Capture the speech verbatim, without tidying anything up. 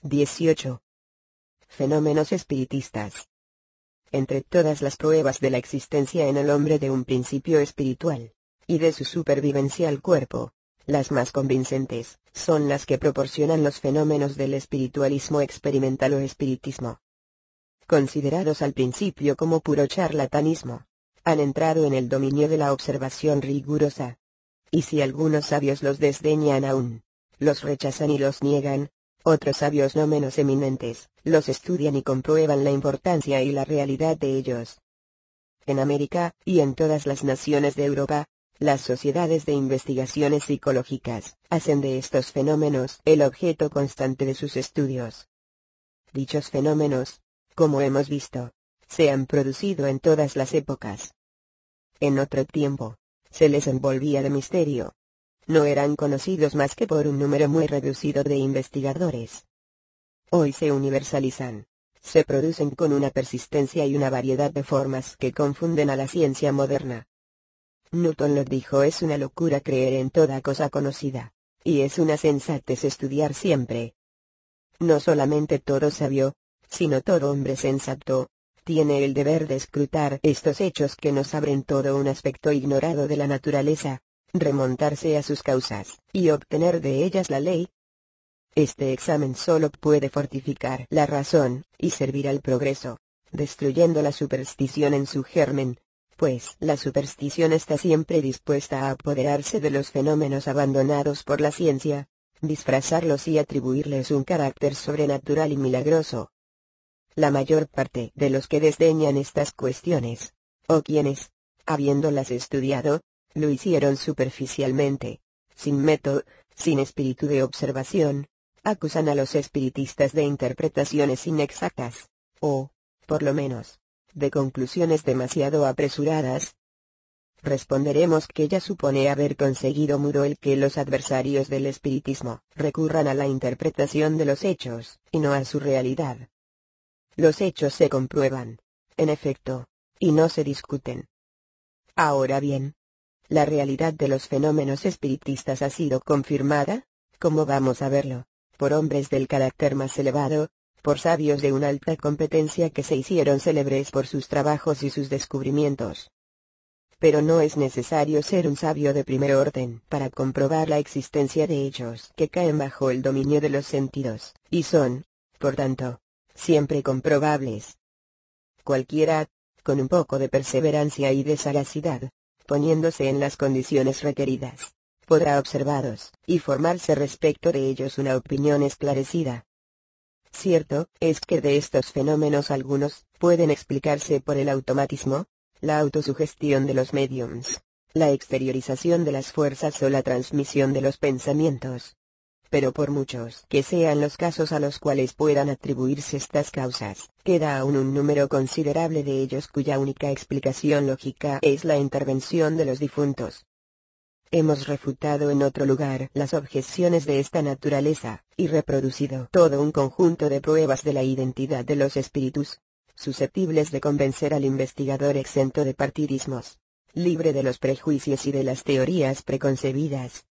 dieciocho. Fenómenos espiritistas. Entre todas las pruebas de la existencia en el hombre de un principio espiritual, y de su supervivencia al cuerpo, las más convincentes, son las que proporcionan los fenómenos del espiritualismo experimental o espiritismo. Considerados al principio como puro charlatanismo, han entrado en el dominio de la observación rigurosa. Y si algunos sabios los desdeñan aún, los rechazan y los niegan, otros sabios no menos eminentes, los estudian y comprueban la importancia y la realidad de ellos. En América, y en todas las naciones de Europa, las sociedades de investigaciones psicológicas, hacen de estos fenómenos el objeto constante de sus estudios. Dichos fenómenos, como hemos visto, se han producido en todas las épocas. En otro tiempo, se les envolvía de misterio. No eran conocidos más que por un número muy reducido de investigadores. Hoy se universalizan. Se producen con una persistencia y una variedad de formas que confunden a la ciencia moderna. Newton lo dijo: es una locura creer en toda cosa conocida, y es una sensatez estudiar siempre. No solamente todo sabio, sino todo hombre sensato, tiene el deber de escrutar estos hechos que nos abren todo un aspecto ignorado de la naturaleza, remontarse a sus causas, y obtener de ellas la ley. Este examen solo puede fortificar la razón, y servir al progreso, destruyendo la superstición en su germen, pues la superstición está siempre dispuesta a apoderarse de los fenómenos abandonados por la ciencia, disfrazarlos y atribuirles un carácter sobrenatural y milagroso. La mayor parte de los que desdeñan estas cuestiones, o quienes, habiéndolas estudiado, lo hicieron superficialmente, sin método, sin espíritu de observación, acusan a los espiritistas de interpretaciones inexactas, o, por lo menos, de conclusiones demasiado apresuradas. Responderemos que ya supone haber conseguido mudo el que los adversarios del espiritismo recurran a la interpretación de los hechos, y no a su realidad. Los hechos se comprueban, en efecto, y no se discuten. Ahora bien, ¿la realidad de los fenómenos espiritistas ha sido confirmada? ¿Cómo vamos a verlo? Por hombres del carácter más elevado, por sabios de una alta competencia que se hicieron célebres por sus trabajos y sus descubrimientos. Pero no es necesario ser un sabio de primer orden para comprobar la existencia de hechos que caen bajo el dominio de los sentidos, y son, por tanto, siempre comprobables. Cualquiera, con un poco de perseverancia y de sagacidad, poniéndose en las condiciones requeridas, podrá observarlos, y formarse respecto de ellos una opinión esclarecida. Cierto es que de estos fenómenos algunos pueden explicarse por el automatismo, la autosugestión de los médiums, la exteriorización de las fuerzas o la transmisión de los pensamientos. Pero por muchos que sean los casos a los cuales puedan atribuirse estas causas, queda aún un número considerable de ellos cuya única explicación lógica es la intervención de los difuntos. Hemos refutado en otro lugar las objeciones de esta naturaleza, y reproducido todo un conjunto de pruebas de la identidad de los espíritus, susceptibles de convencer al investigador exento de partidismos, libre de los prejuicios y de las teorías preconcebidas.